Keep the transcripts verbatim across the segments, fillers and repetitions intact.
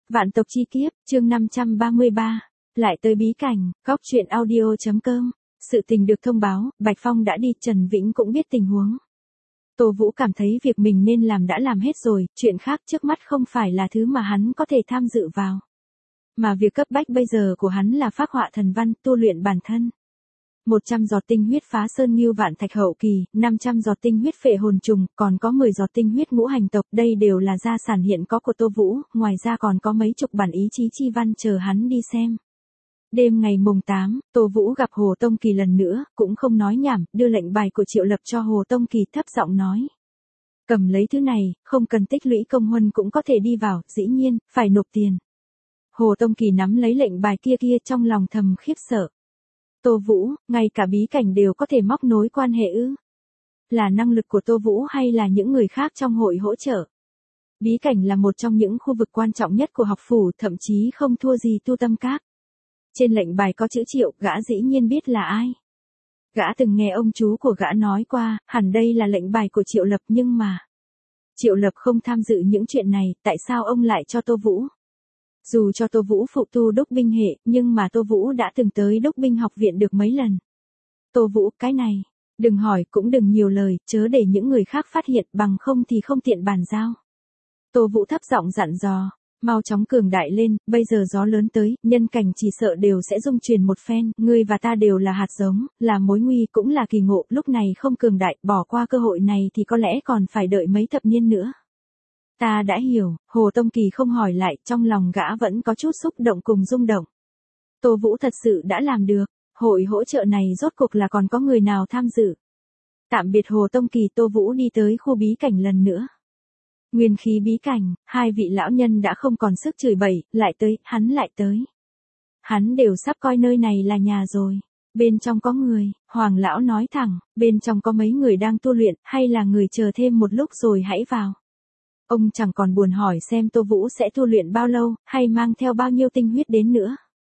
Vạn tộc chi kiếp, chương năm trăm ba mươi ba. Lại tới bí cảnh, góc truyện audio.com. Sự tình được thông báo, Bạch Phong đã đi, Trần Vĩnh cũng biết tình huống. Tô Vũ cảm thấy việc mình nên làm đã làm hết rồi, chuyện khác trước mắt không phải là thứ mà hắn có thể tham dự vào. Mà việc cấp bách bây giờ của hắn là phác họa thần văn, tu luyện bản thân. một trăm giọt tinh huyết phá sơn ngưu vạn thạch hậu kỳ, năm trăm giọt tinh huyết phệ hồn trùng, còn có mười giọt tinh huyết ngũ hành tộc, đây đều là gia sản hiện có của Tô Vũ, ngoài ra còn có mấy chục bản ý chí chi văn chờ hắn đi xem. Đêm ngày mùng tám, Tô Vũ gặp Hồ Tông Kỳ lần nữa, cũng không nói nhảm, đưa lệnh bài của Triệu Lập cho Hồ Tông Kỳ, thấp giọng nói. Cầm lấy thứ này, không cần tích lũy công huân cũng có thể đi vào, dĩ nhiên, phải nộp tiền. Hồ Tông Kỳ nắm lấy lệnh bài kia kia trong lòng thầm khiếp sợ. Tô Vũ, ngay cả bí cảnh đều có thể móc nối quan hệ ư? Là năng lực của Tô Vũ hay là những người khác trong hội hỗ trợ? Bí cảnh là một trong những khu vực quan trọng nhất của học phủ, thậm chí không thua gì tu tâm các. Trên lệnh bài có chữ Triệu, gã dĩ nhiên biết là ai. Gã từng nghe ông chú của gã nói qua, hẳn đây là lệnh bài của Triệu Lập, nhưng mà Triệu Lập không tham dự những chuyện này, tại sao ông lại cho Tô Vũ? Dù cho Tô Vũ phụ tu đúc binh hệ, nhưng mà Tô Vũ đã từng tới đúc binh học viện được mấy lần. Tô Vũ, cái này, đừng hỏi cũng đừng nhiều lời, chớ để những người khác phát hiện, bằng không thì không tiện bàn giao. Tô Vũ thấp giọng dặn dò, mau chóng cường đại lên, bây giờ gió lớn tới, nhân cảnh chỉ sợ đều sẽ rung truyền một phen, ngươi và ta đều là hạt giống, là mối nguy cũng là kỳ ngộ, lúc này không cường đại, bỏ qua cơ hội này thì có lẽ còn phải đợi mấy thập niên nữa. Ta đã hiểu, Hồ Tông Kỳ không hỏi lại, trong lòng gã vẫn có chút xúc động cùng rung động. Tô Vũ thật sự đã làm được, hội hỗ trợ này rốt cuộc là còn có người nào tham dự. Tạm biệt Hồ Tông Kỳ, Tô Vũ đi tới khu bí cảnh lần nữa. Nguyên khí bí cảnh, hai vị lão nhân đã không còn sức chửi bậy, lại tới, hắn lại tới. Hắn đều sắp coi nơi này là nhà rồi. Bên trong có người, Hoàng lão nói thẳng, bên trong có mấy người đang tu luyện, hay là người chờ thêm một lúc rồi hãy vào. Ông chẳng còn buồn hỏi xem Tô Vũ sẽ tu luyện bao lâu, hay mang theo bao nhiêu tinh huyết đến nữa.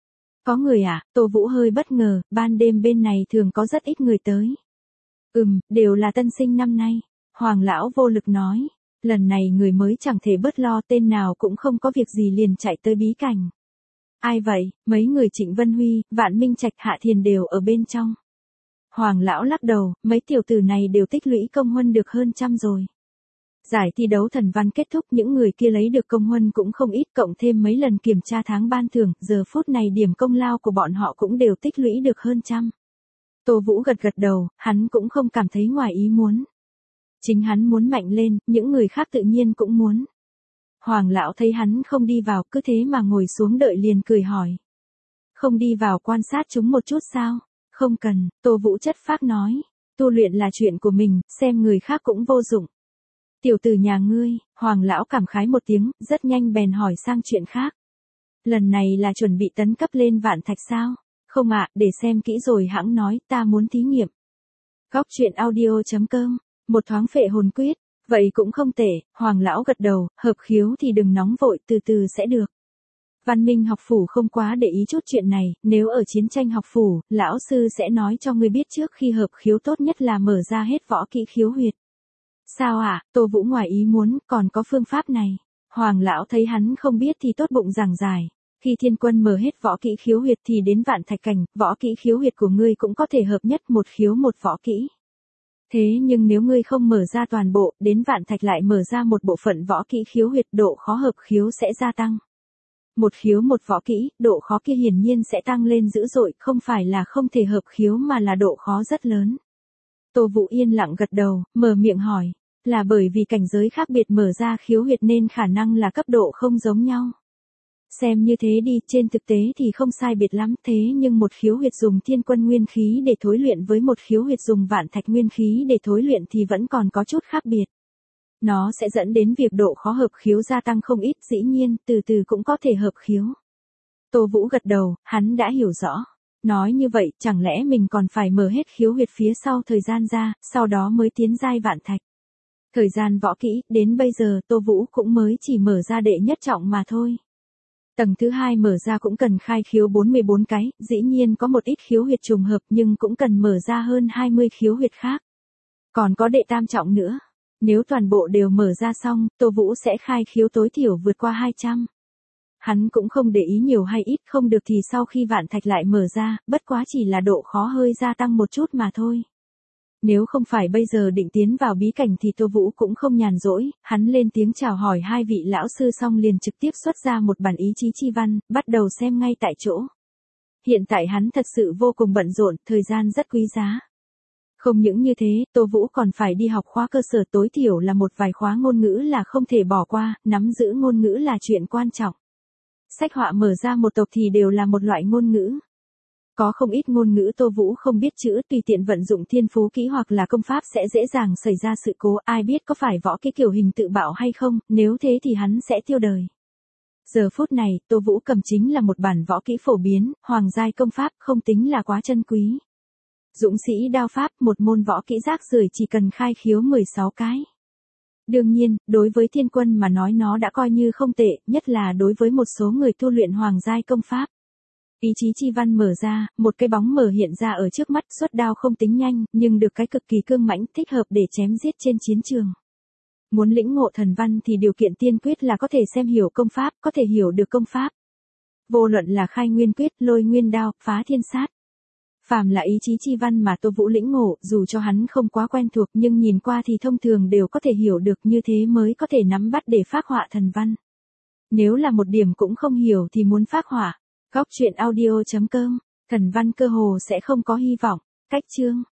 Có người à, Tô Vũ hơi bất ngờ, ban đêm bên này thường có rất ít người tới. Ừm, đều là tân sinh năm nay. Hoàng lão vô lực nói, lần này người mới chẳng thể bớt lo, tên nào cũng không có việc gì liền chạy tới bí cảnh. Ai vậy? Mấy người Trịnh Vân Huy, Vạn Minh Trạch, Hạ Thiền đều ở bên trong. Hoàng lão lắc đầu, mấy tiểu tử này đều tích lũy công huân được hơn trăm rồi. Giải thi đấu thần văn kết thúc, những người kia lấy được công huân cũng không ít, cộng thêm mấy lần kiểm tra tháng ban thưởng, giờ phút này điểm công lao của bọn họ cũng đều tích lũy được hơn trăm. Tô Vũ gật gật đầu, hắn cũng không cảm thấy ngoài ý muốn. Chính hắn muốn mạnh lên, những người khác tự nhiên cũng muốn. Hoàng lão thấy hắn không đi vào, cứ thế mà ngồi xuống đợi liền cười hỏi. Không đi vào quan sát chúng một chút sao? Không cần, Tô Vũ chất phác nói. Tu luyện là chuyện của mình, xem người khác cũng vô dụng. Tiểu tử nhà ngươi, Hoàng lão cảm khái một tiếng, rất nhanh bèn hỏi sang chuyện khác. Lần này là chuẩn bị tấn cấp lên vạn thạch sao? Không ạ, để xem kỹ rồi hãng nói, ta muốn thí nghiệm. Góc truyện audio.com, một thoáng phệ hồn quyết, vậy cũng không tệ, Hoàng lão gật đầu, hợp khiếu thì đừng nóng vội, từ từ sẽ được. Văn Minh học phủ không quá để ý chút chuyện này, nếu ở chiến tranh học phủ, lão sư sẽ nói cho ngươi biết trước khi hợp khiếu tốt nhất là mở ra hết võ kỹ khiếu huyệt. Sao ạ, à? Tô Vũ ngoài ý muốn, còn có phương pháp này. Hoàng lão thấy hắn không biết thì tốt bụng giảng giải. Khi thiên quân mở hết võ kỹ khiếu huyệt thì đến vạn thạch cảnh, võ kỹ khiếu huyệt của ngươi cũng có thể hợp nhất một khiếu một võ kỹ. Thế nhưng nếu ngươi không mở ra toàn bộ, đến vạn thạch lại mở ra một bộ phận võ kỹ khiếu huyệt, độ khó hợp khiếu sẽ gia tăng. Một khiếu một võ kỹ, độ khó kia hiển nhiên sẽ tăng lên dữ dội, không phải là không thể hợp khiếu mà là độ khó rất lớn. Tô Vũ yên lặng gật đầu, mở miệng hỏi, là bởi vì cảnh giới khác biệt mở ra khiếu huyệt nên khả năng là cấp độ không giống nhau. Xem như thế đi, trên thực tế thì không sai biệt lắm, thế nhưng một khiếu huyệt dùng thiên quân nguyên khí để thối luyện với một khiếu huyệt dùng vạn thạch nguyên khí để thối luyện thì vẫn còn có chút khác biệt. Nó sẽ dẫn đến việc độ khó hợp khiếu gia tăng không ít, dĩ nhiên, từ từ cũng có thể hợp khiếu. Tô Vũ gật đầu, hắn đã hiểu rõ. Nói như vậy, chẳng lẽ mình còn phải mở hết khiếu huyệt phía sau thời gian ra, sau đó mới tiến giai vạn thạch. Thời gian võ kỹ, đến bây giờ Tô Vũ cũng mới chỉ mở ra đệ nhất trọng mà thôi. Tầng thứ hai mở ra cũng cần khai khiếu bốn mươi bốn cái, dĩ nhiên có một ít khiếu huyệt trùng hợp nhưng cũng cần mở ra hơn hai mươi khiếu huyệt khác. Còn có đệ tam trọng nữa. Nếu toàn bộ đều mở ra xong, Tô Vũ sẽ khai khiếu tối thiểu vượt qua hai trăm. Hắn cũng không để ý nhiều hay ít, không được thì sau khi vạn thạch lại mở ra, bất quá chỉ là độ khó hơi gia tăng một chút mà thôi. Nếu không phải bây giờ định tiến vào bí cảnh thì Tô Vũ cũng không nhàn rỗi, hắn lên tiếng chào hỏi hai vị lão sư xong liền trực tiếp xuất ra một bản ý chí chi văn, bắt đầu xem ngay tại chỗ. Hiện tại hắn thật sự vô cùng bận rộn, thời gian rất quý giá. Không những như thế, Tô Vũ còn phải đi học khóa cơ sở, tối thiểu là một vài khóa ngôn ngữ là không thể bỏ qua, nắm giữ ngôn ngữ là chuyện quan trọng. Sách họa mở ra một tộc thì đều là một loại ngôn ngữ. Có không ít ngôn ngữ Tô Vũ không biết chữ, tùy tiện vận dụng thiên phú kỹ hoặc là công pháp sẽ dễ dàng xảy ra sự cố, ai biết có phải võ cái kiểu hình tự bạo hay không, nếu thế thì hắn sẽ tiêu đời. Giờ phút này, Tô Vũ cầm chính là một bản võ kỹ phổ biến, hoàng giai công pháp, không tính là quá chân quý. Dũng sĩ đao pháp, một môn võ kỹ rác rưởi chỉ cần khai khiếu mười sáu cái. Đương nhiên, đối với thiên quân mà nói nó đã coi như không tệ, nhất là đối với một số người tu luyện hoàng giai công pháp. Ý chí chi văn mở ra, một cái bóng mờ hiện ra ở trước mắt, xuất đao không tính nhanh, nhưng được cái cực kỳ cương mãnh, thích hợp để chém giết trên chiến trường. Muốn lĩnh ngộ thần văn thì điều kiện tiên quyết là có thể xem hiểu công pháp, có thể hiểu được công pháp. Vô luận là khai nguyên quyết, lôi nguyên đao, phá thiên sát. Phàm là ý chí chi văn mà Tô Vũ lĩnh ngộ, dù cho hắn không quá quen thuộc nhưng nhìn qua thì thông thường đều có thể hiểu được, như thế mới có thể nắm bắt để phác họa thần văn. Nếu là một điểm cũng không hiểu thì muốn phác họa, góc truyện audio chấm com, thần văn cơ hồ sẽ không có hy vọng. Cách chương